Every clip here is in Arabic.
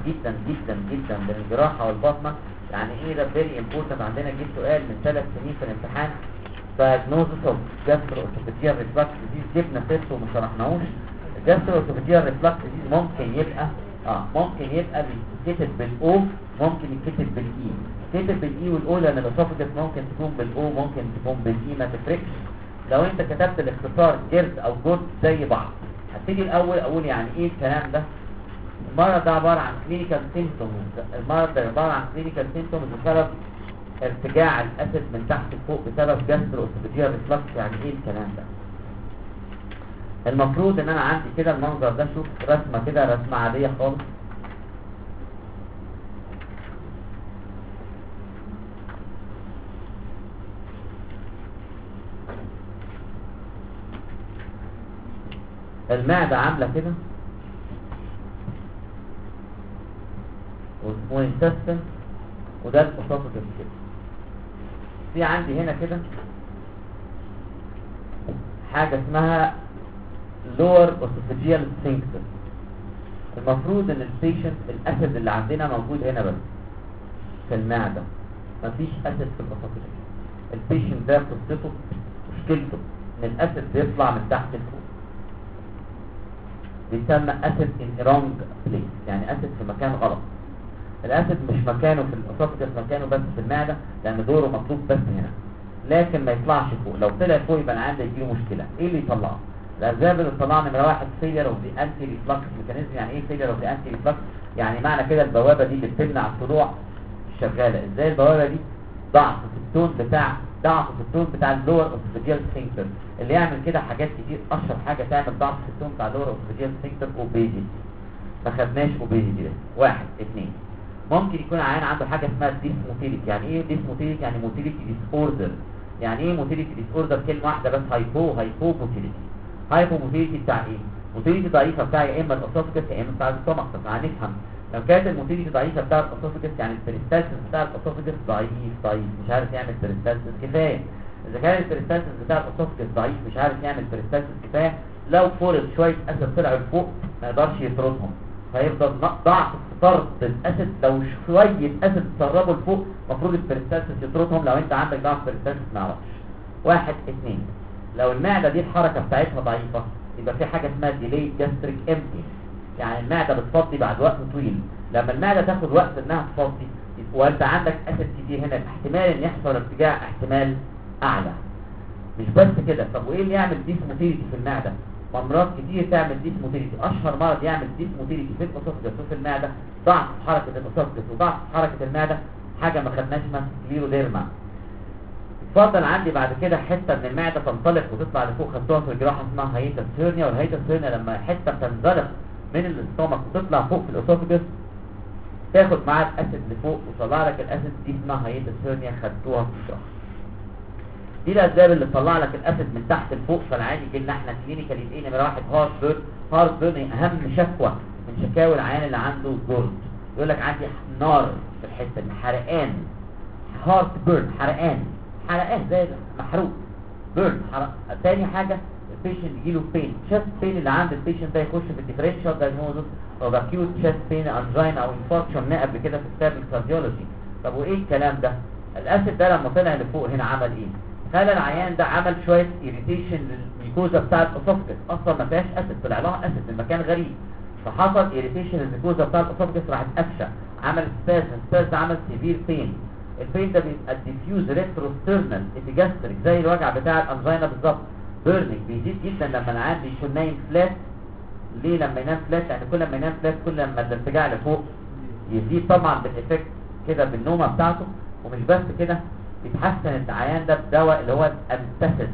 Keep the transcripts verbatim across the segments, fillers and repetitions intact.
جدا جدا جدا من الجراحه والبطنه. يعني ايه ده فيري امبورتنت، عندنا جه سؤال من ثلاث سنين في الامتحان diagnosis of gastroesophageal reflux disease، جبنا سيرته وما شرحناهوش. gastroesophageal reflux disease ممكن يبقى اه ممكن يبقى بيتكتب بالاو، ممكن يتكتب بالاي. كتب بالاي والاو لان الاسوفجس ممكن تكون بالاو ممكن تكون بالاي، ما تفرقش. لو انت كتبت الاختصار جيرد او جود زي بعض. هبتدي الاول اقول يعني ايه الكلام ده. المرض ده عباره عن كلينيكال سيمبتومز، المرض ده عباره عن كلينيكال سيمبتومز بسبب ارتجاع الاسيد من تحت لفوق بسبب جاسترواسوفاجيال ريفلكس. يعني ايه الكلام ده؟ المفروض ان انا عندي كده المنظر ده، شوف رسمه كده، رسمه عاديه خالص. المعده عامله كده والانتستين وده الاسوفاجس كده. في عندي هنا كده حاجه اسمها lower esophageal sphincter. المفروض ان البيشنت الاسيد اللي عندنا موجود هنا بس في المعده، مفيش اسيد في الاسوفاجس. البيشنت ده قصته مشكلته ان الاسيد بيطلع من تحت لفوق، بيسمى اسيد ان رونج بليس، يعني اسيد في مكان غلط. الاسيد مش مكانه في الاسوفاجس، مكانه بس في المعده لان دوره مطلوب بس هنا، لكن ما يطلعش فوق. لو طلع فوق يبقى العيان ده يجيله مشكله. ايه اللي يطلعه؟ الاسباب اللي طلعنا نمره واحد فيلير اوف ذا انتي ريفلكس ميكانيزم. يعني ايه فيلير اوف ذا انتي ريفلكس؟ يعني معنى كده البوابه دي اللي بتمنع الطلوع شغاله. ازاي البوابه دي؟ ضعف في التون بتاع ضعف في التون بتاع اللور اوسوفاجيال سفنكتر. اللي يعمل كده حاجات كتير، اشهر حاجه تعمل ضعف في التون بتاع اللور اوسوفاجيال سفنكتر اوبيزيتي. ما خدناش اوبيزيتي ده. واحد اثنين ممكن يكون عيان عنده حاجه اسمها ديسموتيليتي. يعني ايه ديسموتيليتي؟ يعني موتيليتي ديس اوردر. يعني ايه موتيليتي ديس اوردر؟ كلمه واحده بس، هايبو هايبو موتيليتي. هايبو موتيليتي بتاع ايه؟ موتيليتي ضعيفه بتاع يا اما الاسوفاجس يا اما بتاع الستومك. طب هنفهم. لو كانت الموتيليتي ضعيفه بتاع الاسوفاجس يعني البريستالسيس بتاع الاسوفاجس ضعيف ضعيف مش عارف يعمل بريستالسيس كفايه. اذا كان البريستالسيس بتاع الاسوفاجس ضعيف مش عارف يعمل بريستالسيس كفايه، لو فرض شويه اسيد طلعوا لفوق ما يقدرش يطردهم، فيفضل ضعف في طرد الاسيد. لو شويه اسيد تسربوا لفوق المفروض البريستالسيس يطردهم. لو انت عندك ضعف بريستالسيس ما يعرفش. واحد اثنين لو المعده دي الحركه بتاعتها ضعيفه يبقى في حاجه اسمها ديلي جاستريك امتي، يعني المعده بتفضي بعد وقت طويل. لما المعده تاخد وقت انها تفضي وانت عندك اسيد كتير هنا، احتمال ان يحصل ارتجاع احتمال اعلى. مش بس كده، طب وايه اللي يعمل ديسموتيليتي في المعده؟ امراض كتير تعمل ديسموتيليتي. اشهر مرض يعمل ديسموتيليتي في الاسوفاجس وفي المعده ضعف حركه الاسوفاجس وضعف حركه المعده، حاجه ما خدناش اسمها سكليروديرما. اتفضل عندي بعد كده حته من المعده تنطلق وتطلع لفوق، خدتوها في الجراحه اسمها هايتس هيرنيا. والهايتس هيرنيا لما حته تنزلق من الاستومك وتطلع فوق في الاسوفاجس تاخد معاها الاسيد لفوق وتطلع لك الاسيد، دي اسمها هايتس هيرنيا، خدتوها في الشهر. دي الاسباب اللي تطلع لك الاسيد من تحت لفوق. فالعادي يجي لنا احنا كلينيكال يبقى نمره واحد هارت بيرن. هارت بيرن اهم شكوى من شكاوي العيان اللي عنده جولد، يقول لك عندي نار في الحته دي، حرقان، هارت بيرن، حرقان حرقان زي محروق بيرن حرق. تاني حاجه البيشنت يجيله بين شست بين، اللي عند البيشنت ده يخش في الديفرنشال دايجنوزس او اكيوت شست بين انجينا او انفاركشن قبل كده في كتاب الكارديولوجي. طب وايه الكلام ده؟ الاسيد ده لما طلع لفوق هنا عمل ايه؟ خلى العيان ده عمل شويه اريتيشن للميكوزا بتاع الاسوفاجس، اصلا ما فيهاش اسيد، طلع لها اسيد من مكان غريب، فحصل اريتيشن للميكوزا بتاع الاسوفاجس، راحت قفشه، عمل سبازم، السباز ده عمل سيفير بين. البين ده بيبقى ديفيوز ريتروسترنال ابيجاستريك زي الوجع بتاع الانجينا بالظبط. بيرنينج بيزيد جدا لما العيان بيكون نايم فلات. ليه لما ينام فلات؟ يعني كل ما ينام فلات كل لما الارتجاع لفوق يزيد طبعا بالافكت كده بالنومه بتاعته. ومش بس كده، يتحسن العيان ده بدواء اللي هو الانتاسيد.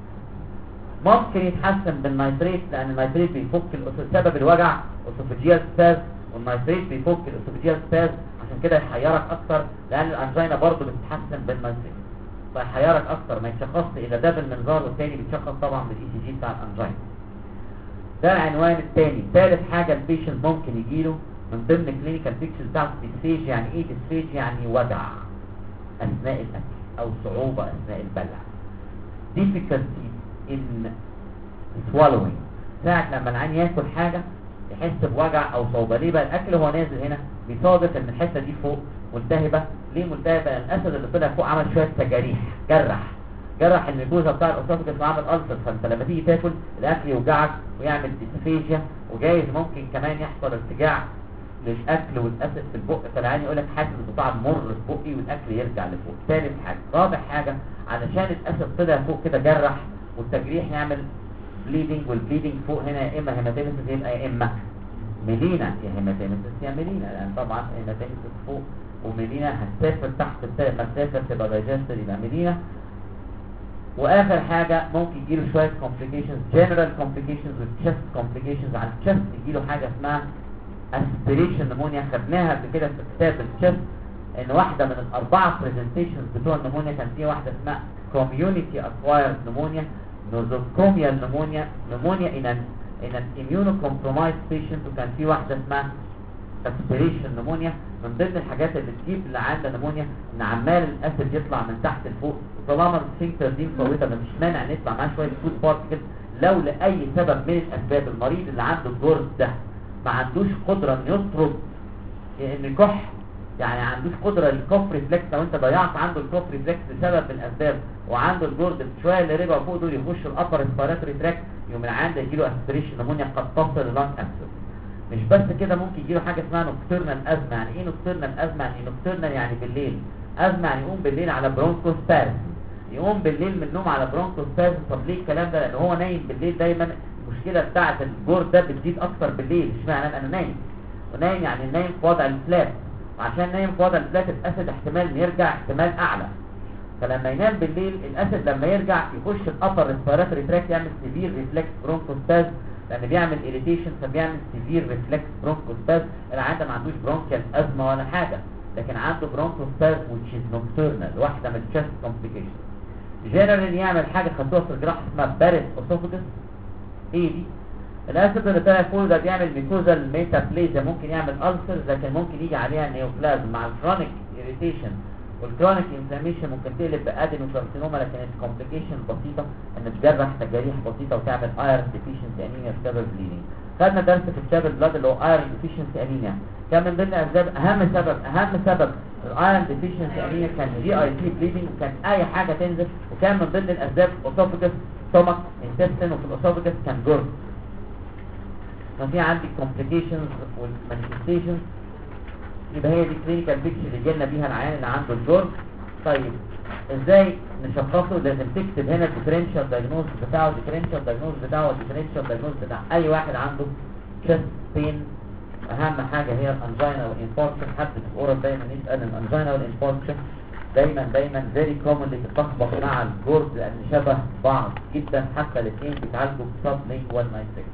ممكن يتحسن بالنيتريت لان النيتريت بيفك سبب الوجع اسوفاجيال سباز، والنيتريت بيفك الاسوفاجيال سباز، عشان كده يحيرك اكتر لان الانجينا برضه بتتحسن بالنيتريت، فيحيرك اكتر. ما يتشخصش اذا ده بالمنظار، والتاني بيتشخص طبعا بالاي سي جي بتاع الانجينا. ده العنوان الثاني. ثالث حاجه البيشنت ممكن يجيله من ضمن كلينيكال بيكتشرز بتاعته ديسفيج. يعني ايه ديسفيج؟ يعني وجع اثناء الاكل او صعوبه اثناء البلع. difficulty in swallowing، ساعة لما العين ياكل حاجة يحس بوجع او صعوبه. ليه بقى؟ الاكل هو نازل هنا بيصادف ان الحته دي فوق ملتهبه. ليه ملتهبه؟ لان الاسد اللي طلع فوق عمل شويه تجاريح، جرح جرح الميكوزا بتاع الاسوفجس وعمل ألسر. فانت لما تيجي تاكل الاكل يوجعك ويعمل ديسفيجيا، وجايز ممكن كمان يحصل ارتجاع للاكل والاسد في البق، فالعيان يقول لك حاسس بطعم مر في بقي والاكل يرجع لفوق. ثالث حاجه. رابع حاجه، علشان الاسد طلع فوق كده جرح والتجريح يعمل بليدنج، والبليدنج فوق هنا يا اما هيماتيمسيس يبقى يا اما ميلينا، يا هيماتيمسيس يا ميلينا، لان طبعا هيماتيمسيس فوق وميلينا هتسافر تحت المسافه تبقى دايجستر يبقى ميلينا. واخر حاجه ممكن يجيله شويه complications general complications with chest complications. على الشست يجيله حاجه اسمها aspiration pneumonia، خدناها قبل كده في كتاب الشست ان واحده من الاربعه presentations بتوع النمونيا كان في واحده اسمها community acquired pneumonia nosocomial pneumonia pneumonia in an in an immunocompromised patient، وكان في واحده اسمها aspiration pneumonia. من ضمن الحاجات اللي تجيب اللي عنده نمونيا ان عمال الاسد يطلع من تحت لفوق، طالما السفنكتر دي مفوته مفيش مانع نطلع معاه شويه فود بارتكلز. لو لاي سبب من الاسباب المريض اللي عنده الجرد ده ما عندوش قدره انه يطرد ان يكح، يعني ما عندوش قدره للكوف ريفلكس، لو انت ضيعت عنده الكوف ريفلكس لسبب من الاسباب وعنده الجرد شويه اللي رجعوا فوق دول يخشوا الابر ريسبيراتوري تراك، يوم العيان ده يجيله اسبريشن نمونيا قد تصل للانج ابسس. مش بس كده، ممكن يجيله حاجه اسمها نوكتورنال ازمه. يعني ايه نوكتورنال ازمه؟ يعني نوكتورنال يعني بالليل، ازمه يعني يقوم بالليل على برونكوسبازم، يقوم بالليل من النوم على برونكوسبازم. طب ليه الكلام ده؟ لان هو نايم بالليل دايما. المشكله بتاعه الجرد ده بتزيد اكتر بالليل. اشمعنى؟ انا نايم، ونايم يعني نايم في وضع الفلات، وعشان نايم في وضع الفلات الاسد احتمال يرجع احتمال اعلى. فلما ينام بالليل الاسد لما يرجع يخش الابر ريسبيراتوري تراك يعمل سيفير ريفلكس برونكوسبازم، لان بيعمل إيريتيشن فبيعمل سيفير ريفلكس برونكوسبازم. العيان ده ما عندوش برونكيال ازمه ولا حاجه، لكن عنده برونكوسبازم which is nocturnal، واحده من الشست كومبليكيشن. جنرال يعمل حاجه خدوها في الجراحه اسمها باريس اسوفجس. ايه دي؟ الاسد اللي طلع فوق ده بيعمل ميكوزال ميتابليزيا، ممكن يعمل ألسر، لكن ممكن يجي عليها نيوبلازم مع الكرونيك إيريتيشن والكرونيك انفلاميشن ممكن تقلب بادينوكارسينوما، لكن الكومبليكيشن بسيطه ان تجرح تجاريح بسيطه وتعمل ايرون ديفيشنسي انيميا بسبب بليدنج. خدنا درس في كتاب البلاد اللي هو ايرون ديفيشنسي انيميا، كان من ضمن اسباب اهم سبب اهم سبب الايرون ديفيشنسي انيميا كان جي اي تي بليدنج، وكان اي حاجه تنزل، وكان من ضمن الاسباب اسوفجس ستومك انتستين، وفي الاسوفجس كان جرد. ففي عندي كومبليكيشنز والمانيفستيشنز. يبقى هي دي كلينيكال بيكتشر اللي جالنا بيها العيان اللي عنده الجرد. طيب ازاي نشخصه؟ لازم تكتب هنا الديفرنشال دايجنوز بتاعه، الديفرنشال دايجنوز بتاعه الديفرنشال دايجنوز بتاع اي واحد عنده تشست بين. اهم حاجه هي الانجينا والانفاركشن. حد في الاورال دايما يسال الانجينا والانفاركشن دايما دايما فيري كومنلي بتتلخبط مع الجرد لان شبه بعض جدا، حتى الاثنين بيتعالجوا بسب لينجوال نايتريك.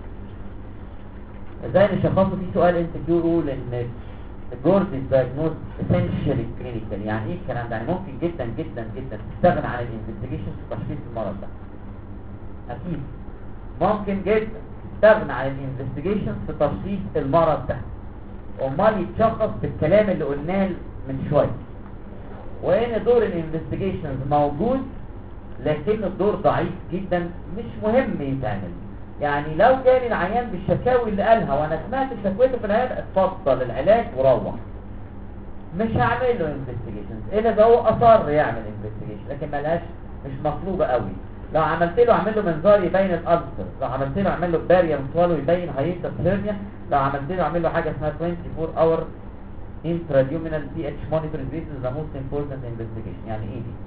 ازاي نشخصه؟ في سؤال انت بتقول ان الجرد دايجنوز اسينشالي كلينيكال. يعني ايه الكلام ده؟ يعني ممكن جدا جدا جدا تستغنى عن الانفستيجيشن في تشخيص المرض ده. اكيد ممكن جدا تستغنى عن الانفستيجيشن في تشخيص المرض ده، امال يتشخص بالكلام اللي قلناه من شويه، وان دور الانفستيجيشنز موجود لكن الدور ضعيف جدا، مش مهم يتعمل. يعني لو كان العيان بالشكاوي اللي قالها وانا سمعت شكوته في العيادة اتفضل العلاج وروح، مش هعمل له انفستيجيشنز الا اذا هو اصر يعمل انفستيجيشن، لكن ملهاش مش مطلوبه قوي. لو عملت له اعمل له منظار يبين الالسر، لو عملت له اعمل له بارير سوالو يبين هايتس هيرنيا، لو عملت له اعمل له حاجه اسمها أربعة وعشرين اور intraduminal بي اتش مونيتور. This is the most important investigation. يعني ايه دي؟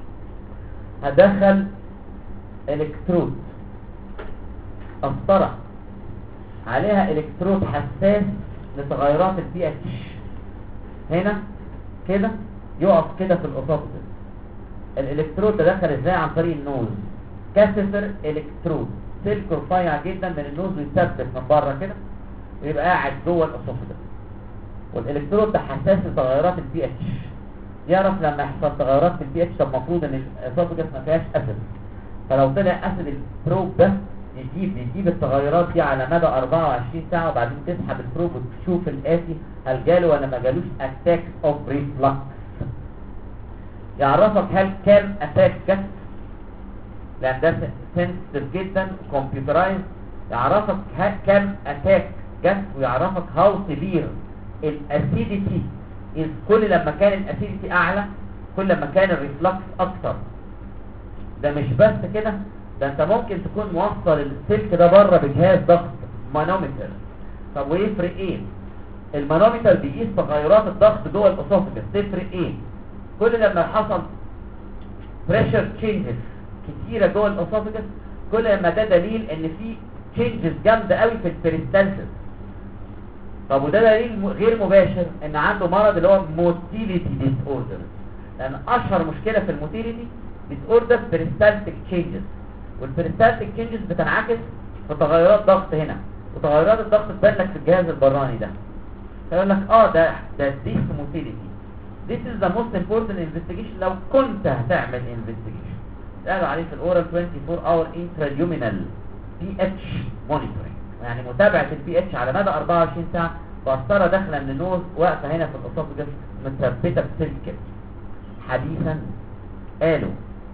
هدخل الكترود قسطرة عليها الكترود حساس لتغيرات البي اتش، هنا كده يقف كده في الاسوفجس. الالكترود ده دخل ازاي؟ عن طريق النوز، كاثيتر الكترود سلك رفيع جدا من النوز ويثبت من بره كده ويبقى قاعد جوه الاسوفجس. والالكترود ده حساس لتغيرات البي اتش، يعرف لما يحصل تغيرات في البي اتش. طب المفروض ان الاسوفجس ما فيهاش اسيد، فلو طلع اسيد البروب ده يجيب يجيب التغيرات دي على مدى أربعة وعشرين ساعة، وبعدين تسحب البروب وتشوف الآتي هل جاله ولا ما جالوش اتاك اوف ريفلكس. يعرفك هل كان اتاك جت، لان ده سنسيتيف جدا كمبيوترايز، يعرفك كم اتاك جت، ويعرفك هاو سيفير الاسيديتي. كل لما كان الاسيديتي اعلى كل لما كان الريفلكس اكتر. ده مش بس كده، ده انت ممكن تكون موصل السلك ده بره بجهاز ضغط مانومتر. طب ويفرق ايه؟ المانومتر بيقيس تغيرات الضغط جوه الاسوفجس. تفرق ايه؟ كل لما حصل بريشر تشينجز كتيره جوه الاسوفجس كل لما ده دليل ان في تشينجز جامده قوي في البريستالسيس. طب وده دليل غير مباشر ان عنده مرض اللي هو موتيليتي ديس اوردر، لان اشهر مشكله في الموتيليتي ديس اوردر بريستالتيك تشينجز، والبريستالتيك تشينجز بتنعكس في تغيرات ضغط هنا، وتغيرات الضغط تبان لك في الجهاز البراني ده. فيقول لك اه ده ده ديس موتيليتي. This is the most important investigation لو كنت هتعمل investigation. قالوا عليه في الاورال twenty-four hour intraluminal بي اتش monitoring، يعني متابعة البي اتش على مدى أربعة وعشرين ساعة. قسطرة داخلة من النوز واقفة هنا في الاسوفجس متثبتة بسلك. حديثا قالوا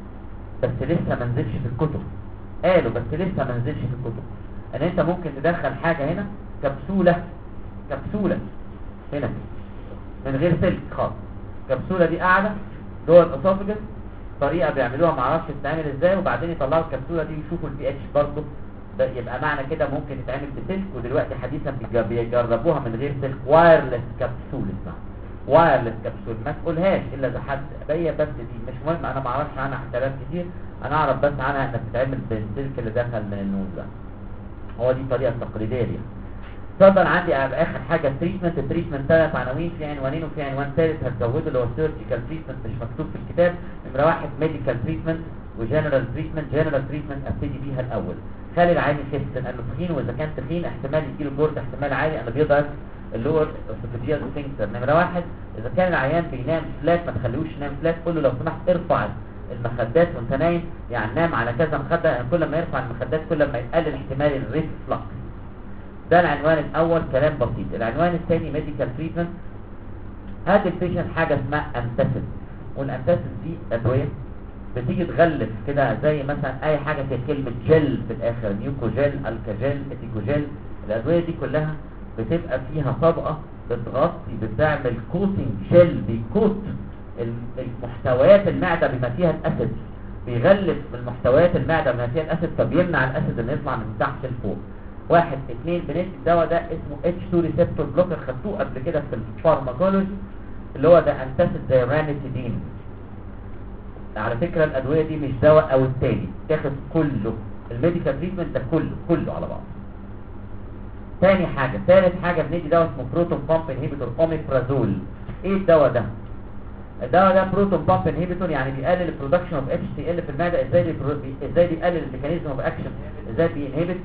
بس لسه ما نزلش في الكتب، قالوا بس لسه ما نزلش في الكتب ان انت ممكن تدخل حاجة هنا كبسولة كبسولة هنا من غير سلك خالص. الكبسولة دي قاعدة جوه الاسوفجس، طريقة بيعملوها معرفش تتعمل ازاي، وبعدين يطلعوا الكبسولة دي ويشوفوا البي اتش برضه. ده يبقى معنى كده ممكن تتعمل بسلك، ودلوقتي حديثا بيجربوها من غير سلك. وايرلس كبسول اسمها وايرلس كبسول، ما تقولهاش الا اذا حد بيا، بس دي مش مهم، انا ما اعرفش عنها حسابات كتير، انا اعرف بس عنها انها بتتعمل بالسلك اللي دخل من النوز ده. هو دي الطريقة التقليدية دي. اتفضل. عندي اخر حاجه التريتمنت. التريتمنت ثلاث عناوين، في عنوانين وفي عنوان ثالث هتزوده اللي هو سيرجيكال تريتمنت مش مكتوب في الكتاب. نمره واحد ميديكال تريتمنت وجنرال تريتمنت. جنرال تريتمنت ابتدي بيها الاول، خلي العين يخف لانه تخين، واذا كان تخين احتمال يجيله جرد احتمال عالي انه بيضعف اللور اسوفيجيال سفنكتر. نمره واحد اذا كان العيان بينام فلات ما تخليهوش ينام فلات، قول له لو سمحت ارفع المخدات وانت نايم، يعني نام على كذا مخده، يعني كل ما يرفع المخدات كل ما يقلل احتمال الريفلكس. ده العنوان الاول، كلام بسيط. العنوان الثاني ميديكال تريتمنت. هذا البيشنت حاجه اسمها انتاسيد، والانتاسيد دي ادويه بتيجي تغلف كده زي مثلا اي حاجه فيها كلمه جل في الاخر، نيوكوجيل، الكاجيل، اتيكوجيل. الادويه دي كلها بتبقى فيها طبقه بتغطي بتعمل كوتنج جل، بيكوت المحتويات المعده بما فيها الاسيد، بيغلف من محتويات المعده بما فيها الاسيد، فبيمنع الاسيد انه يطلع من تحت لفوق. واحد اثنين بندي الدواء ده اسمه اتش تو ريسبتور بلوكر، خدتوه قبل كده في الفارماكولوجي، اللي هو ده انتاسيد زي رانيتيدين. على فكرة الادوية دي مش دواء او التاني، تاخد كله. الميديكال تريتمنت ده كله كله على بعض. تاني حاجة ثالث حاجة بندي دواء اسمه بروتون بامب انهيبيتور اوميبرازول. ايه الدواء ده؟ الدواء ده بروتون بامب انهيبيتور، يعني بيقلل البرودكشن اوف اتش سي ال في المعدة. ازاي بيبرو... ازاي بيقلل الميكانيزم اوف اكشن؟ ازاي بينهبت؟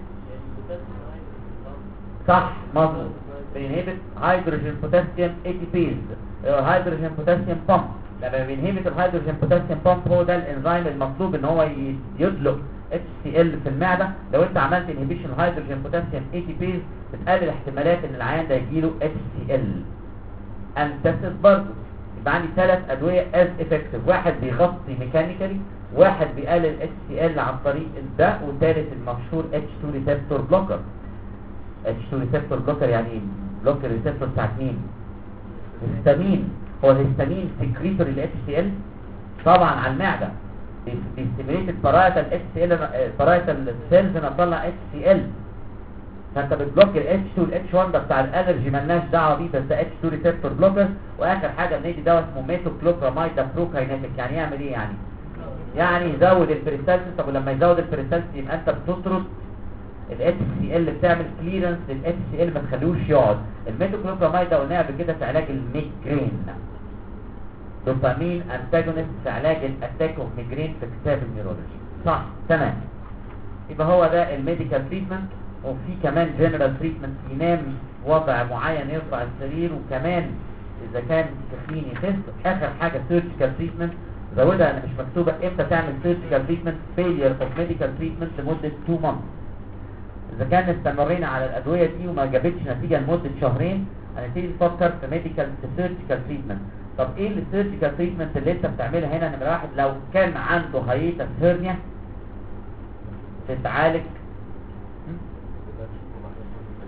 صح مظبوط، بينهبت هيدروجين بوتاسيوم اي تي بيز، هيدروجين بوتاسيوم بامب. لما بينهبت الهيدروجين بوتاسيوم بامب هو ده الانزيم المطلوب ان هو يدلق اتش سي ال في المعده. لو انت عملت انهبيشن هيدروجين بوتاسيوم اي تي بيز بتقلل احتمالات ان العيان ده يجيله اتش سي ال. انتاسيد برضه. يبقى عندي ثلاث ادويه از افكتيف، واحد بيغطي ميكانيكالي، واحد بيقلل اتش سي ال عن طريق ده، والثالث المشهور اتش تو ريسبتور بلوكر. اتش تو ريسبتور بلوكر يعني ايه؟ بلوكر ريسبتور بتاعت مين؟ الهستامين. هو الهستامين سكريتوري للاتش سي ال طبعا على المعده، بيستيميليت البارايتال اتش سي ال، البارايتال سيلز انها تطلع اتش سي ال، فانت بتبلوك الاتش تو الاتش واحد ده بتاع الالرجي مالناش دعوه بيه، بس ده اتش تو ريسبتور بلوكر. واخر حاجه بندي دواء اسمه ميتوكلوبراميد، ده بروكاينيتيك. يعني يعمل ايه يعني؟ يعني يزود البريستالسيس. طب ولما يزود البريستالسيس يبقى انت بتطرد الاتش سي ال، بتعمل كليرنس للاتش سي ال ما تخليهوش يقعد. الميتوكلوبراميد ده قلناها قبل كده في علاج الميجرين، دوبامين انتاجونست في علاج الاتاك اوف ميجرين في كتاب النيورولوجي. صح تمام. يبقى هو ده الميديكال تريتمنت. وفي كمان جنرال تريتمنت، ينام وضع معين يرفع السرير، وكمان اذا كان تخين يخس. اخر حاجه سيرجيكال تريتمنت، زودها انا مش مكتوبه امتى تعمل سيرجيكال تريتمنت. فيلير اوف ميديكال تريتمنت لمده اتنين مانث. اذا كان استمرينا على الادويه دي وما جابتش نتيجه لمده شهرين، هنبتدي نفكر في ميديكال سيرجيكال تريتمنت. طب ايه السيرجيكال تريتمنت اللي انت بتعملها هنا؟ نمره واحد لو كان عنده هايتس هيرنيا تتعالج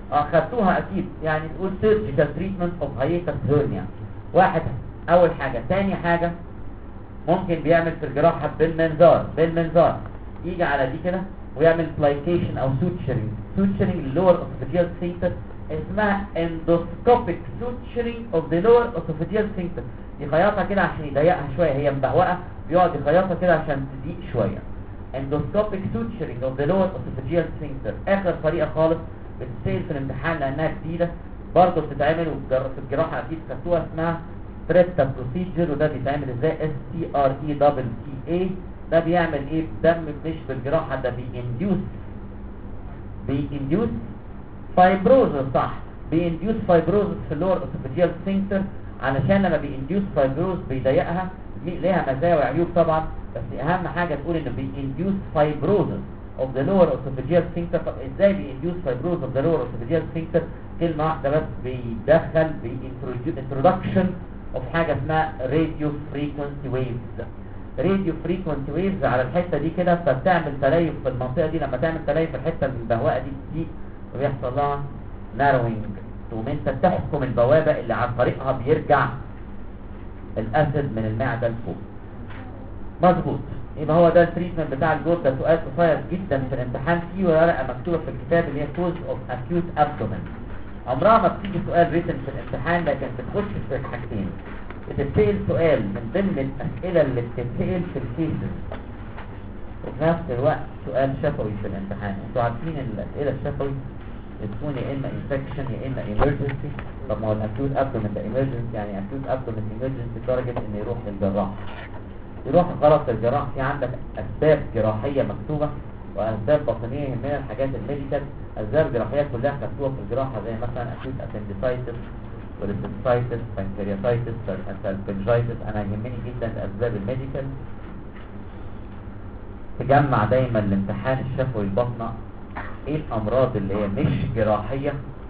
اه خدتوها اكيد، يعني تقول surgical treatment of hiatus hernia. واحد اول حاجة. تاني حاجة ممكن بيعمل في الجراحة بالمنظار، بالمنظار يجي على دي كده ويعمل plication او suturing. suturing lower esophageal sphincter اسمها endoscopic suturing of the lower esophageal sphincter. يخيطها كده عشان يضيقها شوية، هي مبهوقة بيقعد يخيطها كده عشان تضيق شوية. endoscopic suturing of the lower esophageal sphincter اخر طريقة خالص بتتسأل في الامتحان لانها جديدة برضه بتتعمل في الجراحة اكيد خدتوها، اسمها بريتا بروسيجر. وده بيتعمل ازاي؟ اس تي ار اي دبل تي اي. ده بيعمل ايه؟ دم مش في الجراحة، ده بينديوس بينديوس فايبروزس. صح، بينديوس فايبروزس في اللور اسوفيجيال سفنكتر. علشان لما بينديوس فايبروز بيضيقها، ليها مزايا وعيوب طبعا، بس اهم حاجة تقول انه بينديوس فايبروزس of the lower esophageal sphincter. طب ازاي بينديوس فايبروز of the lower esophageal sphincter؟ كلمة واحدة بس، بيدخل بانترودكشن of حاجة اسمها radio frequency waves. radio frequency waves على الحتة دي كده، فبتعمل تليف في المنطقة دي. لما تعمل تليف في الحتة المبهوقة دي دي ويحصل لها narrowing، تقوم انت تحكم البوابة اللي عن طريقها بيرجع الاسيد من المعدة لفوق. مظبوط. يبقى هو ده التريتمنت بتاع الجول. ده سؤال قصير جدا في الامتحان، فيه ورقه مكتوبه في الكتاب اللي هي كوز اوف اكيوت ابدومين. عمرها ما بتيجي سؤال ريتن في الامتحان، لكن بتخش في حاجتين. بتتسال سؤال من ضمن الاسئله اللي بتتسال في الكيسز، وفي نفس الوقت سؤال شفوي في الامتحان. انتوا عارفين الاسئله الشفوي بتكون يا اما انفكشن يا اما ايمرجنسي. طب ما هو الاكيوت ابدومين ده ايمرجنسي، يعني اكيوت ابدومين ايمرجنسي لدرجه انه يروح للجراح. يروح غلط الجراح. في عندك اسباب جراحيه مكتوبه واسباب باطنيه من الحاجات الميديكال. اسباب جراحيه كلها مكتوبه في الجراحه، زي مثلا اكيوت appendicitis والسيستايتس بانكرياتايتس والبنجايتس. انا يهمني جدا الاسباب الميديكال. تجمع دايما الامتحان الشفوي البطنه ايه الامراض اللي هي مش جراحيه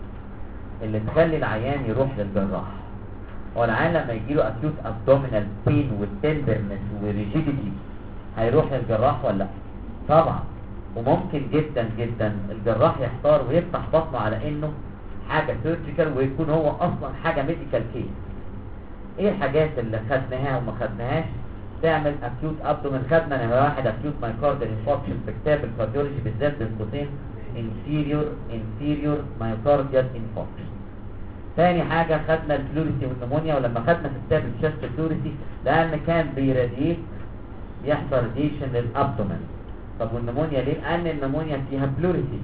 اللي تخلي العيان يروح للجراح. هو العيان لما يجيله acute abdominal pain والتندرنس وريجيديتي هيروح للجراح ولا لا؟ طبعا. وممكن جدا جدا الجراح يختار ويفتح بطنه على انه حاجة سيرجيكال ويكون هو اصلا حاجة ميديكال كيس. ايه الحاجات اللي خدناها وما خدناهاش تعمل acute abdomen؟ خدنا نمرة واحد acute myocardial infarction في كتاب الكارديولوجي بالذات بين قوسين inferior inferior myocardial infarction. ثاني حاجة خدنا الفلوريسي والنمونيا. ولما خدنا في كتاب الشست الفلوريسي لأن كان بيراديت يحصل راديشن للأبدومن. طب والنمونيا ليه؟ لأن النمونيا فيها فلوريسي.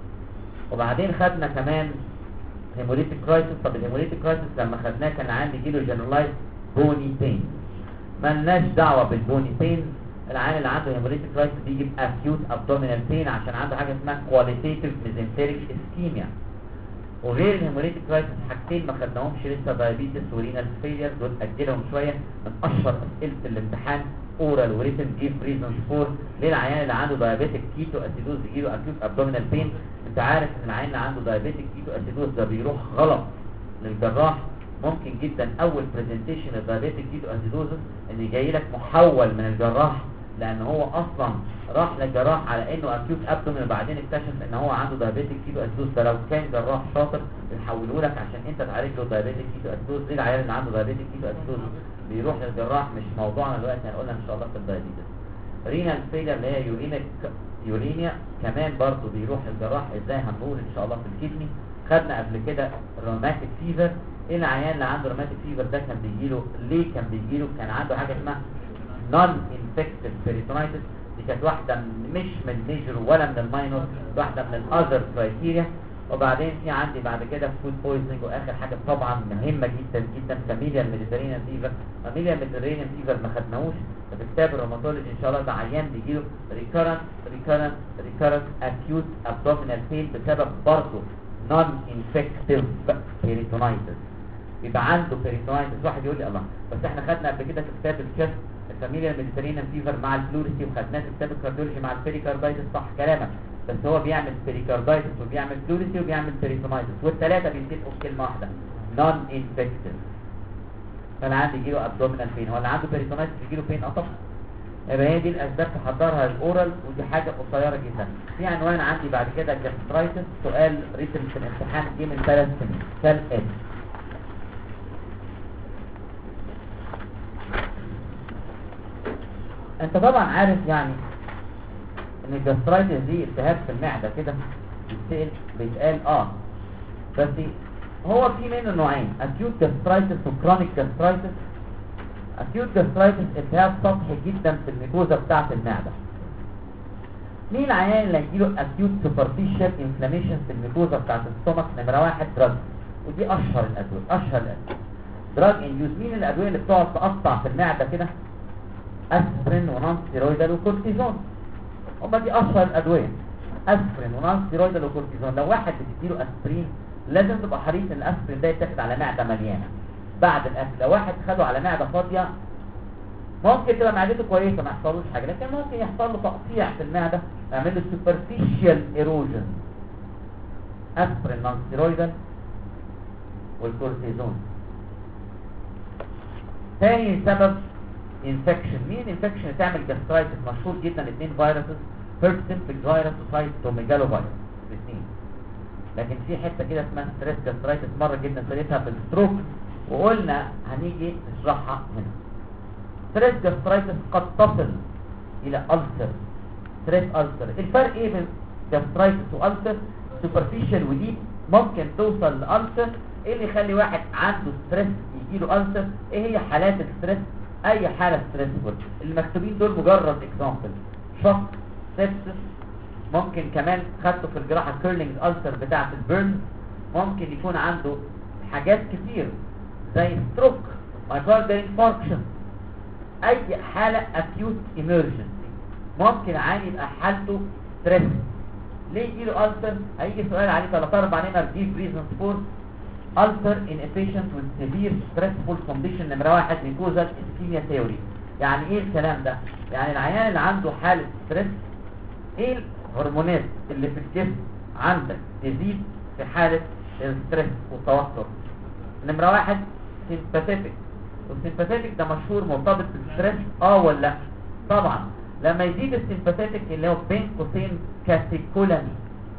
وبعدين خدنا كمان هيموليتيك كرايسيس. طب الهيموليتيك كرايسيس لما خدناه كان عندي جيله جنرالايز بوني بين. مالناش دعوة بالبوني بين. العيان اللي عنده هيموليتيك كرايسيس بيجي بأكيوت أبدومينال بين عشان عنده حاجة اسمها كواليتيتيف ميزنتريك اسكيميا. وغير الهيموليتيك كرايسيس حاجتين ما خدناهمش لسه، دايابيتس ورينال فيلير. دول اجلهم شويه. من اشهر اسئله الامتحان اورال وريتن جيف ريزونز فور ليه العيان اللي عنده دايابيتيك كيتو اسيدوز يجيله اكيوت ابدومينال بين. انت عارف ان العيان اللي عنده دايابيتيك كيتو اسيدوز ده بيروح غلط للجراح. ممكن جدا اول برزنتيشن للدايابيتيك كيتو اسيدوز ان جاي لك محول من الجراح، لان هو اصلا راح للجراح على انه اكيوت ابدومين وبعدين اكتشف ان هو عنده دايابيتيك كيتو اسيدوز. ده لو كان جراح شاطر يحوله لك عشان انت تعالج له دايابيتيك كيتو اسيدوز. دي العيال اللي عنده دايابيتيك كيتو اسيدوز بيروح للجراح. مش موضوعنا دلوقتي، هنقولها ان شاء الله في الدايابيتس. رينال فيلير اللي هي يورينيك يورينيا كمان برضه بيروح للجراح. ازاي؟ هنقول ان شاء الله في الكدني. خدنا قبل كده روماتيك فيفر. ايه العيان اللي عنده روماتيك فيفر ده كان بيجيله ليه؟ كان بيجيله كان عنده حاجه اسمها نون انفكتيف بيريتونايتس. دي كانت واحدة مش من الميجر ولا من الماينور، واحدة من الاذر كرايتيريا. وبعدين في عندي بعد كده فود بويزنج. واخر حاجة طبعا مهمة جدا جدا فاميليا ميديترينيان فيفر. فاميليا ميديترينيان فيفر ما خدناهوش في كتاب الروماتولوجي. ان شاء الله ده عيان بيجيله ريكارنت ريكارنت ريكارنت اكيوت ابدومينال بين بسبب برضه نون انفكتيف بيريتونايتس. يبقى عنده بيريتونايتس. واحد يقول لي الله بس احنا خدنا قبل كده في كتاب الشست الفاميليا ميديترينيان فيفر مع الفلوريسي، وخدناه في كتاب الكارديولوجي مع البيريكاردايتس. صح كلامك، بس هو بيعمل بيريكاردايتس وبيعمل فلوريسي وبيعمل بيريتونايتس، والثلاثه بيتفقوا في كلمه واحده نون انفكتيف. فانا عندي يجيله ابدومينال بين. هو اللي عنده بيريتونايتس بيجيله بين؟ اه طبعا. يبقى هي دي الاسباب تحضرها الاورال، ودي حاجه قصيره جدا. في عنوان عندي بعد كده جاسترايتس، سؤال ريتم في الامتحان جه من ثلاث سنين كالاتي. انت طبعا عارف يعني ان الجاسترايتس دي التهاب في المعده كده بيتسال بيتقال اه بس هو في منه نوعين، اكيوت جاسترايتس وكرونيك جاسترايتس. اكيوت جاسترايتس التهاب سطحي جدا في الميكوزا بتاعه المعده. مين العيان اللي هيجيله اكيوت سوبرفيشال انفلاميشن في الميكوزا بتاعه الستومك؟ نمره واحد دراج، ودي اشهر الادويه اشهر الادويه دراج انديوز. مين الادويه اللي بتقعد تقطع في المعده كده؟ اسبرين ونون ستيرويدال وكورتيزون، هما دي اشهر الادويه، اسبرين ونون ستيرويدال وكورتيزون. لو واحد بتديله اسبرين لازم تبقى حريص ان الاسبرين ده يتاخد على معده مليانه بعد الاكل. لو واحد خده على معده فاضيه ممكن تبقى معدته كويسه ما يحصلوش حاجه، لكن ممكن يحصل له تقطيع في المعده يعمل له سوبرفيشال ايروجن. اسبرين نون ستيرويدال والكورتيزون. ثاني سبب انفكشن. مين انفكشن تعمل جاسترايتس؟ مشهور جدا اثنين فيروسز، هيرب سيمبلكس فيروس وسايتوميجالو فيروس الاثنين. لكن في حته كده اسمها ستريس جاسترايتس مره جدا سالتها في الستروك وقلنا هنيجي نشرحها هنا. ستريس جاسترايتس قد تصل الى ألسر، ستريس ألسر. الفرق ايه بين جاسترايتس والسر؟ سوبرفيشال وديب. ممكن توصل لألسر. ايه اللي يخلي واحد عنده ستريس يجيله ألسر؟ ايه هي حالات الستريس؟ اي حاله ستريسفول. المكتوبين دول مجرد اكزامبل. شوك، سيبسس، ممكن كمان خدته في الجراحه كيرلينج ألسر بتاعه البيرنز. ممكن يكون عنده حاجات كتير زي ستروك، مايكارديال انفاركشن. اي حاله اكيوت ايمرجنسي ممكن عادي يبقى حالته ستريس. ليه يجيله ألسر؟ هيجي سؤال عليه ثلاث اربع نمر ديب ريزونز فور ألسر in a patient with severe stressful condition. نمرة واحد ميكوزال اسكيميا ثيوري. يعني ايه الكلام ده؟ يعني العيان اللي عنده حالة ستريس، ايه الهرمونات اللي في الجسم عندك تزيد في حالة الستريس والتوتر؟ نمرة واحد سيمباثيتك، والسيمباثيتك ده مشهور مرتبط بالستريس اه ولا لا؟ طبعا. لما يزيد السيمباثيتك اللي هو بين قوسين كاتيكولامي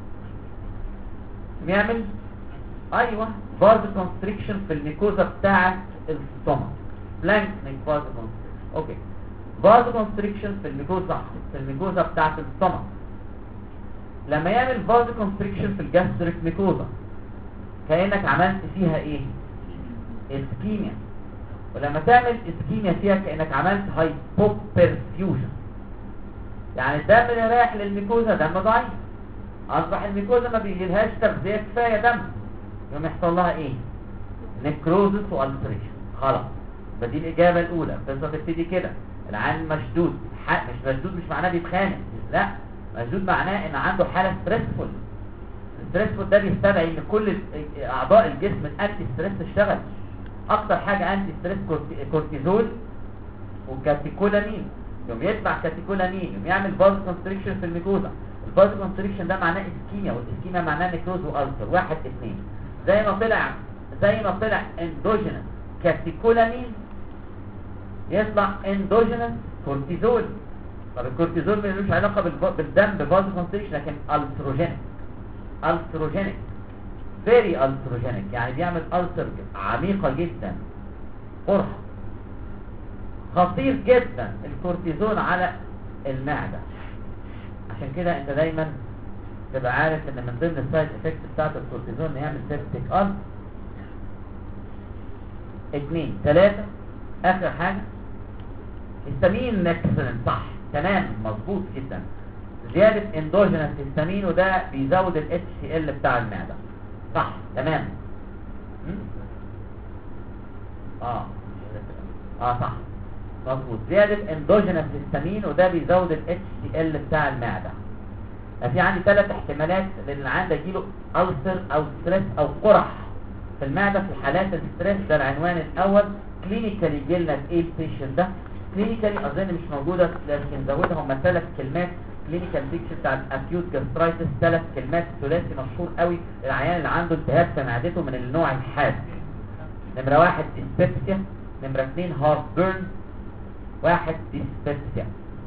بيعمل ايوه فازو كونستريكشن في الميكوزا بتاعه الستومك. بلانكنيك فازو كونستريكشن. اوكي، فازو كونستريكشن في الميكوزا في الميكوزا بتاعه الستومك. لما يعمل فازو كونستريكشن في الجاستريك ميكوزا كانك عملت فيها ايه؟ اسكيميا. ولما تعمل اسكيميا فيها كانك عملت هايبوبرفيوجن، يعني الدم اللي رايح للميكوزا دم ضعيف، اصبح الميكوزا ما بيجيلهاش تغذيه كفايه دم، يوم يحصل لها ايه؟ نكروزس والتريشن. خلاص، فدي الاجابه الاولى. القصه تبتدي كده، العيان مشدود. مش مشدود مش معناه بيتخانق، لا، مشدود معناه ان عنده حاله ستريسفول. الستريسفول ده بيستدعي ان كل اعضاء الجسم الانتي ستريس تشتغل. اكتر حاجه انتي ستريس كورتيزول وكاتيكولامين. يوم يتبع كاتيكولامين يوم يعمل باز كونستريكشن في الميكوزا. الباز كونستريكشن ده معناه اسكيميا، والاسكيميا معناه نكروز والسر. واحد اثنين. زي ما طلع زي ما طلع اندوجينس كاتيكولامين يطلع اندوجينس كورتيزول. طب الكورتيزول ملوش علاقه بالدم بفاز كونستريكشن، لكن الستروجينيك الستروجينيك فيري الستروجينيك، يعني بيعمل ألسر عميقه جدا، قرحه. خطير جدا الكورتيزون على المعده. عشان كده انت دايما تبقى عارف ان من ضمن السايد افكت بتاعت الكورتيزون يعمل سيبتيك ألسر. اثنين ثلاثة. اخر حاجة هيستامين نكسلن. صح، تمام، مظبوط جدا. زيادة اندوجينس هيستامين وده بيزود ال اتش سي ال بتاع المعدة. صح، تمام. اه اه صح مظبوط. زيادة اندوجينس هيستامين وده بيزود ال اتش سي ال بتاع المعدة. في عندي ثلاث احتمالات لان العيان يجيله ألسر او ستريس او قرح في المعدة. في حالات الستريس ده العنوان الاول. كلينيكالي يجي لنا ايه البيشنت ده؟ كلينيكالي اظن مش موجوده لكن نزودها هم ثلاث كلمات. كلينيكال بيكتشر بتاع الاكيوت جاسترايتس ثلاث كلمات، ثلاثي مشهور قوي. العيان اللي عنده التهاب في معدته من النوع الحاد. نمره واحد ديسبيبسيا، نمره اثنين هارت بيرن، واحد ديسبيبسيا.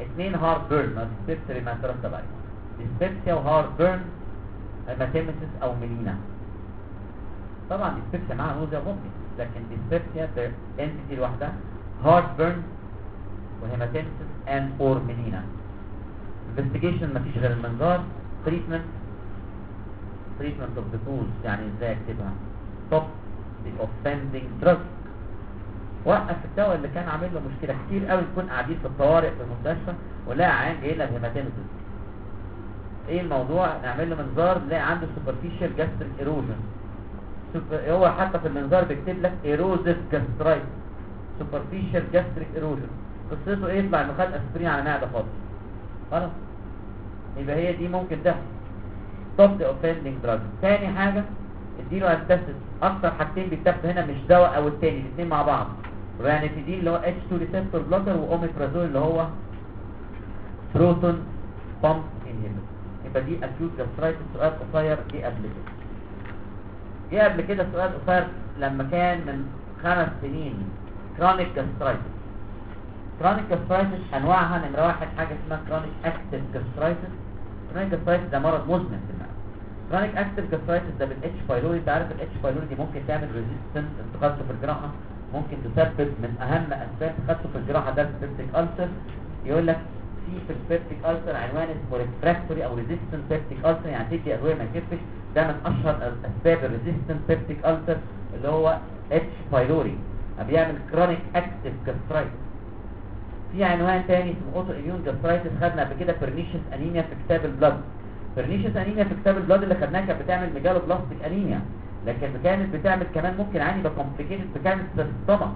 اثنين هارد بيرن ما ديسبيبسيا ما ترتب عليه ديسبيبسيا وهارد بيرن هيماتيمسيس او ميلينا. طبعا ديسبيبسيا معاها نوزيا وفوميتنج لكن ديسبيبسيا انتيتي لوحدها هارد بيرن وهيماتيمسيس اند اور ميلينا. انفستيجيشن مفيش غير المنظار. تريتمنت تريتمنت اوف ذا كوز يعني ازاي اكتبها ستوب ذا اوفندنج دراج. وقف الدواء اللي كان عامل له مشكله. كتير قوي نكون قاعدين في الطوارئ في المستشفى ولاقي عيان جاي لك هيماتيمسيس. ايه الموضوع؟ نعمل له منظار نلاقي عنده سوبرفيشال جاستريك ايروجن. هو حتى في المنظار بيكتب لك ايروزيف جاسترايت سوبرفيشال جاستريك ايروجن. قصته ايه؟ يطلع انه خد اسبرين على معده فاضي خلاص. يبقى هي دي ممكن تحصل. ستوب ذا اوفندنج دراج. تاني حاجه اديله انتاسيد. اكتر حاجتين بيتاخدوا هنا مش دواء او التاني الاثنين مع بعض. رانيتيدين اللي هو اتش تو ريسبتور بلوكر واوميبرازول اللي هو بروتون بامب انهبيتور. يبقى دي اكيوت جاسترايتس. سؤال قصير جه قبل كده. جه قبل كده سؤال قصير لما كان من خمس سنين كرونيك جاسترايتس. كرونيك جاسترايتس انواعها نمره واحد حاجه اسمها كرونيك اكتيف جاسترايتس. كرونيك جاسترايتس ده مرض مزمن في المعده. كرونيك اكتيف جاسترايتس ده بالاتش بايلوري. انت عارف الاتش بايلوري دي ممكن تعمل ريزيستنس. انت خدته في الجراحه ممكن تسبب من اهم اسباب خدته في الجراحه ده البيبتيك ألسر. يقول لك في في البيبتيك ألسر عنوان اسمه ريفراكتوري او ريزيستنت بيبتيك ألسر يعني تدي ادويه ما يخفش. ده من اشهر اسباب الريزيستنت بيبتيك ألسر اللي هو اتش بايلوري بيعمل كرونيك اكتيف جاسترايتس. في عنوان تاني اسمه اوتو اميون جاسترايتس خدنا قبل كده بيرنيشس انيميا في كتاب البلاد. بيرنيشس انيميا في كتاب البلاد اللي خدناها كانت بتعمل ميجالو بلاستيك انيميا لكن كانت بتعمل كمان ممكن عادي يبقى كومبليكيتد بكانسر ستومك.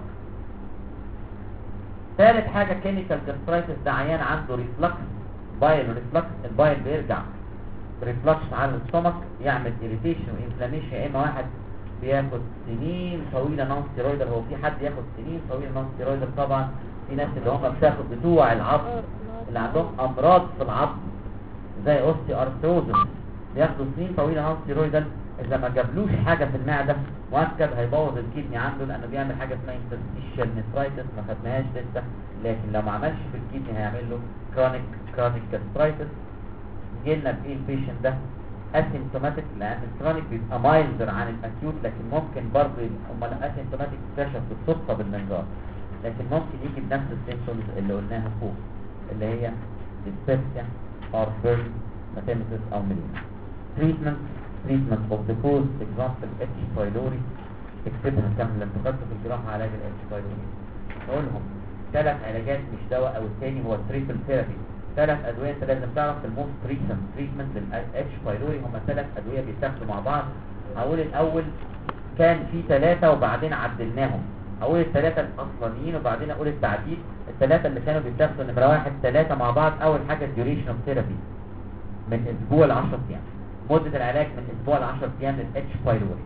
ثالث حاجه كيميكال جاسترايتس ده عيان عنده ريفلكس بايل. ريفلكس البايل بيرجع ريفلكس على الستومك يعمل اريتيشن وانفلاميشن. يا اما واحد بياخد سنين طويله نون ستيرويدال. هو في حد ياخد سنين طويله نون ستيرويدال؟ طبعا في ناس اللي هم بتاخد بتوع العظم اللي عندهم امراض في العظم زي اوستي ارثروزس بياخدوا سنين طويله نون ستيرويدال. اذا ما جابلوش حاجه في المعده مؤكد هيبوظ الكدني عنده لانه بيعمل حاجه اسمها انترستيشال نيفرايتس ما خدناهاش لسه. لكن لو ما عملش في الكدني هيعمل له كرونيك كرونيك جاسترايتس. جيلنا بايه البيشنت ده اسيمتوماتيك لان الكرونيك بيبقى مايلدر عن الاكيوت لكن ممكن برضه امال الاسيمتوماتيك اكتشف بالصدفه بالمنظار لكن ممكن يجي بنفس السيمبتومز اللي قلناها فوق اللي هي ديسبيبسيا اور بيرن ماتيمسيس او ميلينا. تريتمنت تريتمنت اوف ذا كوز اكزامبل اتش بايلوري. اكتبها كامله. انت خدت في الجراحه علاج الاتش بايلوري. نقولهم ثلاث علاجات مش دواء او الثاني هو تريبل ثيرابي. ثلاث ادويه انت لازم تعرف الموست ريسنت تريتمنت للاتش بايلوري هم ثلاث ادويه بيتاخدوا مع بعض. هقول الاول كان في ثلاثه وبعدين عدلناهم. هقول الثلاثه الاصليين وبعدين اقول التعديل. الثلاثه اللي كانوا بيتاخدوا نمره واحد ثلاثه مع بعض. اول حاجه الديوريشن اوف ثيرابي من اسبوع ل عشرة ايام. مده العلاج من اسبوع ل عشرة ايام للاتش بايلوري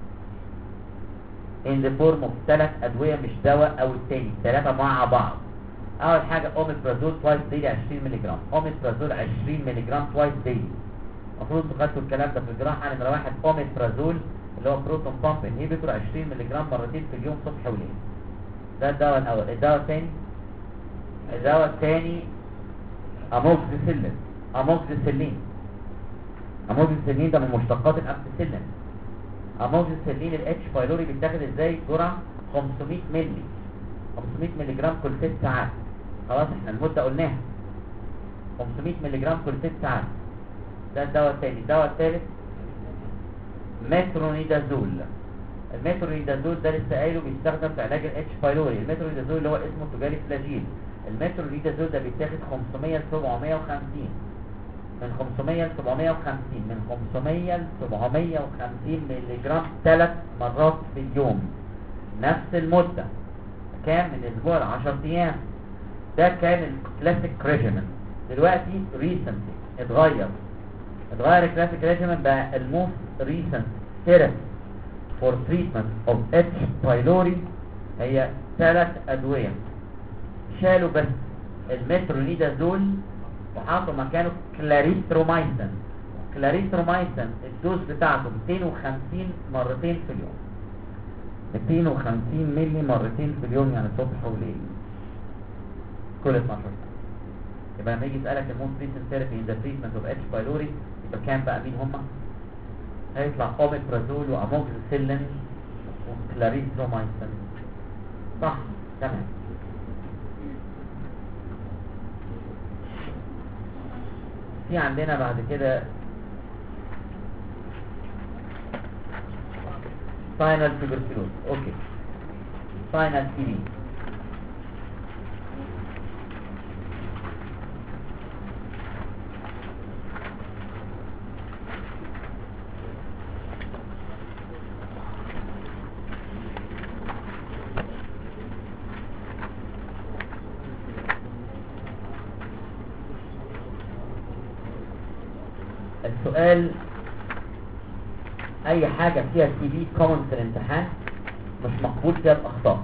in the form of ثلاث ادويه مش دواء او الثاني ثلاثه مع بعض. اول حاجه اوميبرازول توايس ديلي عشرين مللي جرام. اوميبرازول عشرين مللي جرام توايس ديلي. المفروض تاخدوا الكلام ده في الجراحه. نمره واحد اوميبرازول اللي هو بروتون بامب انهيبيتور عشرين مللي جرام مرتين في اليوم صبح وليل. ده الدواء الاول. الدواء الثاني الدواء الثاني اموكسيسيلين. اموكسيسيلين اموكسيسيلين ده من مشتقات الامبسيلين. اموكسيسيلين الاتش بايلوري بيتاخد ازاي؟ جرعه خمسمية مللي خمسمية مللي جرام كل ست ساعات. خلاص احنا المده قلناها خمسمية مللي جرام كل ست ساعات. ده الدواء الثاني. الدواء الثالث مترونيدازول. المترونيدازول ده لسه قايله بيستخدم في علاج الاتش بايلوري. المترونيدازول اللي هو اسمه تجاري فلاجيل. المترونيدازول ده بيتاخد خمسمية ل سبعمية وخمسين من خمسمية ل سبعمية وخمسين من خمسمية ل سبعمية وخمسين مللي جرام ثلاث مرات في اليوم. نفس المده كان من اسبوع ل عشرة ايام. ده كان الكلاسيك ريجيمن. دلوقتي ريسنتلي اتغير اتغير الكلاسيك ريجيمن بقى الموست ريسنت ثيرابي فور تريتمنت اوف اتش بايلوري هي ثلاث ادويه. شالوا بس المترونيدازول وحطوا مكانه كلاريترومايسين. كلاريترومايسين الدوز بتاعته مئتين وخمسين مرتين في اليوم. مئتين وخمسين مللي مرتين في اليوم يعني صبح وليل كل اتناشر ساعة. يبقى لما يجي يسالك الموست ريسنت ثيرابي ان ذا تريتمنت اوف اتش بايلوري يبقى كام بقى؟ مين هم؟ هيطلع اوميبرازول واموكسيسيلين وكلاريثرومايسين. صح تمام. في عندنا بعد كده فاينل تيوبركلوز. اوكي فاينل تي بي. السؤال اي حاجة فيها تي بي كومن في الامتحان مش مقبول فيها الاخطاء.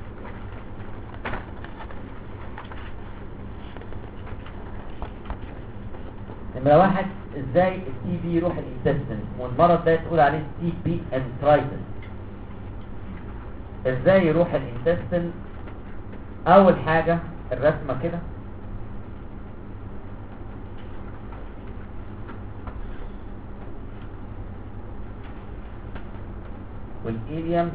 نمرة واحد، ازاي التي بي يروح الانتستين والمرض ده تقول عليه تي بي انترايتس. ازاي يروح الانتستين؟ اول حاجة الرسمة كده والإيليوم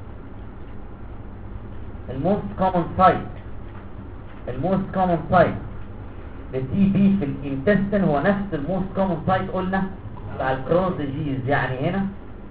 الموست كومن سايت الموست كومن سايت للتي بي في الانتستين هو نفس الموست كومن سايت قلنا بتاع الكرونز ديزيز، يعني هنا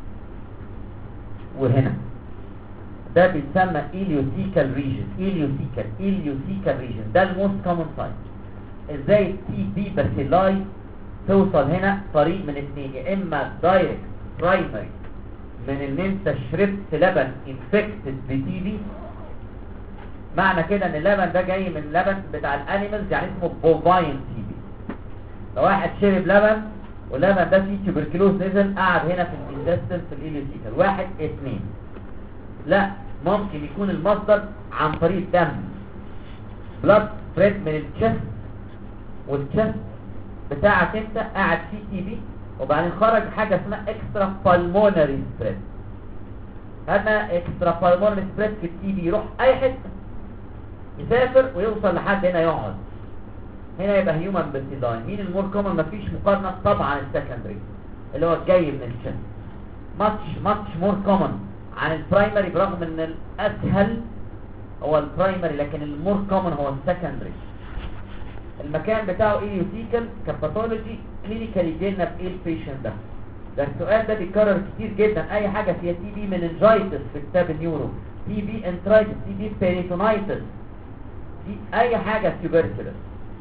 وهنا. ده بيتسمى إليوسيكال ريجن. إليوسيكال إليوسيكال ريجن ده الموست كومن سايت. ازاي التي بي باسيلاي توصل هنا؟ طريق من اثنين، يا اما دايركت برايمري من ان انت شربت لبن انفكتد بتي بي، معنى كده ان اللبن ده جاي من لبن بتاع الانيمالز، يعني اسمه بوفاين تي بي. لو واحد شرب لبن واللبن ده فيه تيوبركلوز نزل قعد هنا في الانتستين في الإليوسيكال. واحد اثنين، لا ممكن يكون المصدر عن طريق دم، بلاد سبريد من الشست، والشست بتاعك انت قاعد فيه تي بي وبعدين خرج حاجة اسمها اكسترا بالمونري سبريد. هذا اكسترا بالمونري سبريد في التي بي يروح اي حتة، يسافر ويوصل لحد هنا يقعد. هنا يبقى هيومن باسيلاي. مين المور كومن؟ مفيش مقارنة طبعا السكندري اللي هو جاي من الشست. ماتش ماتش مور كومن عن البرايمري، برغم ان الاسهل هو البرايمري لكن المور كومن هو السكندري. المكان بتاعه إليوسيكال كباثولوجي كلينيكال يجينا بايه البيشنت ده. ده السؤال ده بيتكرر كتير جدا. اي حاجه فيها تي بي مننجايتس في كتاب النيورو، تي بي انترايتس، تي بي بيريتونايتس، اي حاجه تيوبركلوز.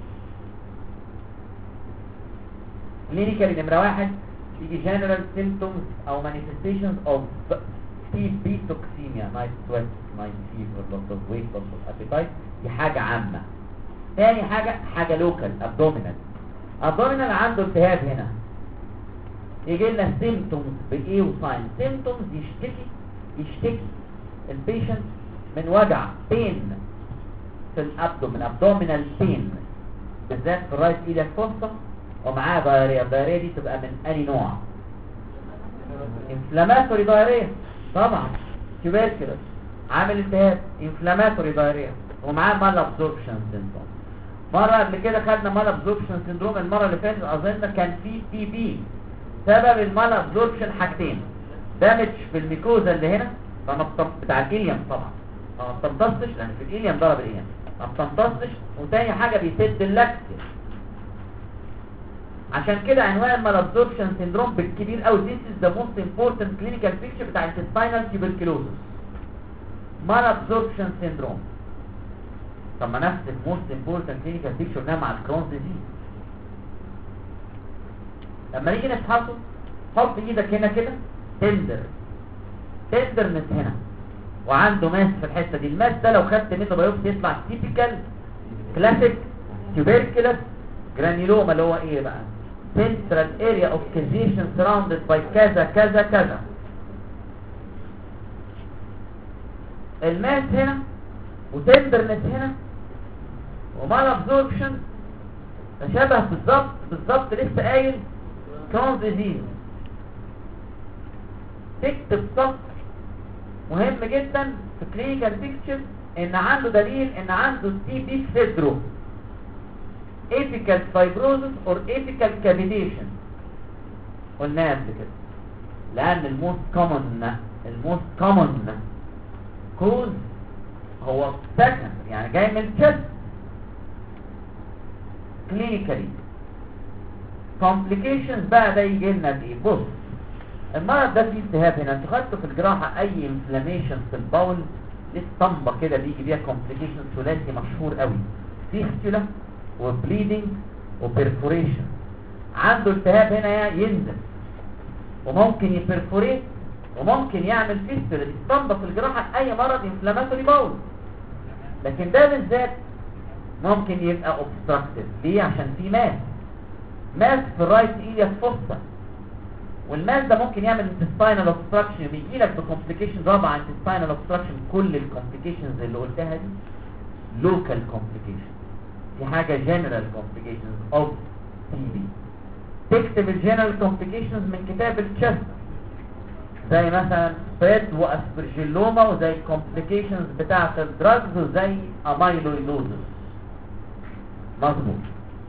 كلينيكال نمره واحد يجي جنرال سيمبتومز او مانيفستيشنز اوف تي بي توكسيميا، نايت سويت، نايت فيفر، لوس اوف ويت، لوس اوف ابيتايت. دي حاجه عامه. تاني حاجة حاجة لوكال، ابدومينال. ابدومينال عنده التهاب هنا، يجي لنا سيمتومز بايه وساين. سيمتومز يشتكي يشتكي البيشنت من وجع، بين في الابدومين، ابدومينال بين بالذات في الرايت ايدك فوسطى، ومعاه دايريا. الدايريا دي تبقى من اي نوع؟ انفلاماتوري دايريا طبعا. تيوبركلوز عامل التهاب، انفلاماتوري دايريا، ومعاه مال ابزوربشن سيندروم. مرة قبل كده خدنا مال ابزوربشن سيندروم، المرة اللي فاتت اظن كان في تي بي. سبب المال ابزوربشن حاجتين، دامج في الميكوزا اللي هنا بتاع الإليوم طبعا، ما بتمتصش لان في الإليوم ضرب الإليوم ما بتمتصش، وتاني حاجة بيسد اللاكتيس. عشان كده عنوان المال ابزوربشن سيندروم بالكبير قوي this is the most important clinical picture بتاع intestinal tuberculosis، مال ابزوربشن سيندروم. طب ما نفس الموست امبورتنت كلينيكال بيكتشر ده مع الكرونز ديزيز. لما نيجي نفحصه حط ايدك هنا كده، تندر تندرنس هنا، وعنده ماس في الحته دي. الماس ده لو خدت منه بايوبسي يطلع تيبيكال كلاسيك تيوبركلوس جرانيلوما، اللي هو ايه بقى؟ central area of causation surrounded by كذا كذا كذا. الماس هنا وتندرنس هنا ومال ابزوربشن تشابه بالظبط بالظبط لسه قايل كرونز ديزيز. تكتب سطر مهم جدا في كلينيكال بيكتشر ان عنده دليل ان عنده تي بي في صدره. apical fibrosis or apical cavitation. قلناها قبل كده. لأن الموست كومن الموست كومن كوز هو سكن، يعني جاي من الجسم. كلينيكالي complications بقى ده يجي لنا بايه؟ بص، المرض ده فيه التهاب هنا، انتوا خدتوا في الجراحه اي انفلاميشن في البول ليه اسطمبه كده بيجي بيها complications ثلاثي مشهور قوي، فيستولا وبليدنج وبرفوريشن. عنده التهاب هنا ينزل وممكن يبرفوريت وممكن يعمل فيستولا، دي اسطمبه في الجراحه اي مرض انفلاماتوري بول. لكن ده بالذات ممكن يبقى اوبستراكتيف. ليه؟ عشان في ماس ماس في الرايت ايلياس فوسطا، والماس ده ممكن يعمل intestinal obstruction ويجي لك بكومبليكيشنز رابعه intestinal obstruction. كل الكومبليكيشنز اللي قلتها دي local complications، دي حاجه general complications of تي بي. تكتب الجنرال complications من كتاب التشست زي مثلا سبريد واسبرجيلوما وزي complications بتاعه الدراجز وزي اميلويدوزس. مظبوط.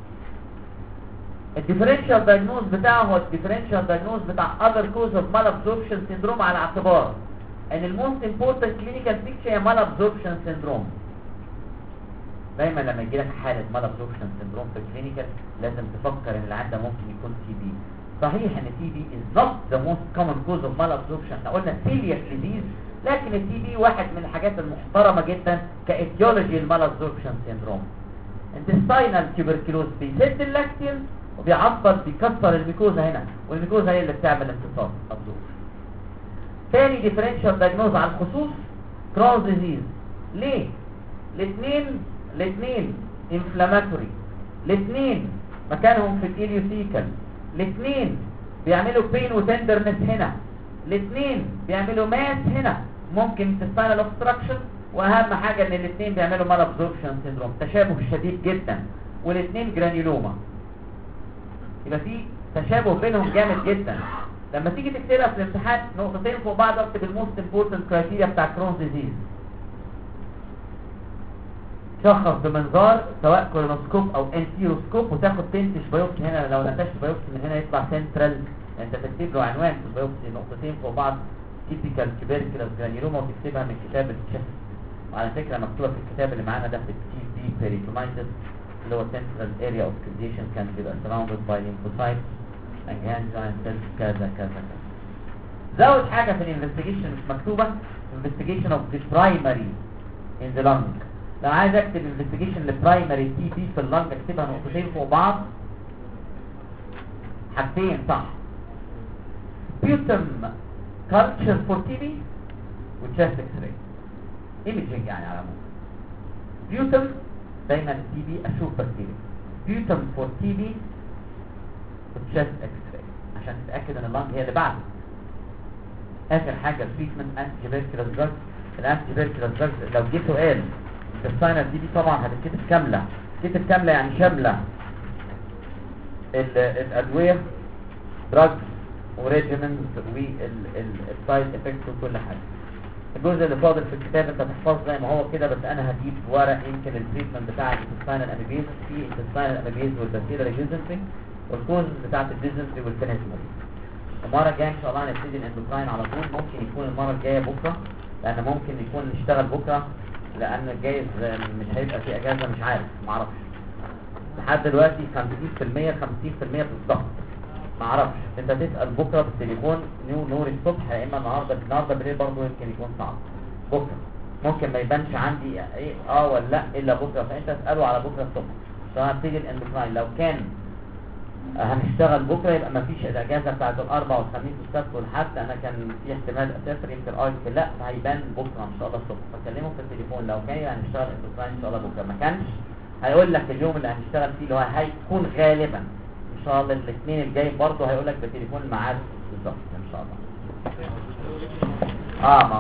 الديفرنشال دايجنوز بتاعه هو الديفرنشال دايجنوز بتاع other cause of malabsorption syndrome، على اعتبار ان الموست امبورتنت كلينيكال بيكتشر هي malabsorption syndrome. دايما لما يجي لك حاله malabsorption syndrome في الكلينيكال لازم تفكر ان العيان ده ممكن يكون تي بي. صحيح ان تي بي is not the most common cause of malabsorption، احنا قلنا celiac disease، لكن التي بي واحد من الحاجات المحترمه جدا كايتيولوجي المالابسوربشن syndrome. intestinal tuberculosis بيسد اللاكتين وبيعطل بيكسر الميكوزا هنا، والميكوزا هي اللي بتعمل امتصاص absorption. تاني ديفرنشال دايجنوز على الخصوص كرونز ديزيز. ليه؟ الاثنين الاثنين انفلاماتوري، الاثنين مكانهم في الاليوثيكال، الاثنين بيعملوا بين وتندرنس هنا، الاثنين بيعملوا ماس هنا، ممكن intestinal obstruction، واهم حاجه ان الاثنين بيعملوا malabsorption syndrome. تشابه شديد جدا، والاثنين جرانيولوما، يبقى في تشابه بينهم جامد جدا. لما تيجي تكتبها في الامتحان نقطتين فوق بعض اكتب الموست امبورتنت كرايتيريا بتاع كرونز ديزيز. شخص بمنظار سواء كولونوسكوب او انتيروسكوب وتاخد تنتش بايوبسي هنا، لو نتشت بايوبسي من هنا يطلع سنترال، انت تكتب له عنوان في البايوبسي نقطتين فوق بعض تيبيكال تيبركلوز جرانيولوما وتكتبها من كتاب التشست. وعلى فكره مكتوبه في الكتاب اللي معانا ده في التي بي بيريتومايتس اللي هو central area of causation كان بيبقى surrounded by lymphocytes and ganglion cells كذا كذا كذا. زود حاجه في الانفستيجيشن مش مكتوبه، investigation of the primary in the lung. لو عايز اكتب investigation للبرايمري تي بي في اللنج اكتبها نقطتين فوق بعض، حاجتين صح. sputum culture for تي بي وchest x-ray imaging يعني على العموم. sputum دايما التي بي اشوف بكتيريا، sputum for تي بي وchest x-ray عشان تتاكد ان اللنج هي اللي بعده. اخر حاجه treatment anti-tuberculous drugs. الانتي-tuberculous drugs لو جه سؤال الساينال دي دي طبعا هتتكتب كامله، تكتب كامله يعني شامله الادويه دراج وريجيمنز والسايد افكتس وكل حاجه. الجزء اللي فاضل في الكتاب انت تحفظه زي ما هو كده، بس انا هجيب ورق يمكن التريتمنت بتاع الانتستينال اميبيز في الانتستينال اميبيز والبكتيريا ديزنتري والكوزز بتاعت الديزنتري والبنسمري. المره الجايه ان شاء الله هنبتدي الاندوكراين على طول. ممكن يكون المره الجايه بكره، لان ممكن يكون نشتغل بكره لان جايز مش هيبقى في اجازه، مش عارف معرفش لحد دلوقتي خمسين في المية خمسين في المية بالظبط معرفش. انت تسال بكره بالتليفون نيو نور الصبح، يا اما النهارده النهارده بالليل برضه يمكن يكون صعب. بكره ممكن ما يبانش عندي ايه اه ولا لا الا بكره، فانت اساله على بكره الصبح. فهبتدي الاندوكراين لو كان هنشتغل بكره يبقى ما فيش الاجازه بتاعت الاربع والخميس والسبت والحد، انا كان في احتمال اسافر يمكن اه يمكن لا، فهيبان بكره ان شاء الله الصبح. فكلمه في التليفون لو كان هنشتغل اندوكراين ان شاء الله بكره، ما كانش هيقول لك اليوم اللي هنشتغل فيه اللي هو هيكون غالبا ان شاء الله الاثنين الجاي برضه هيقول لك بالتليفون الميعاد بالظبط ان شاء الله. اه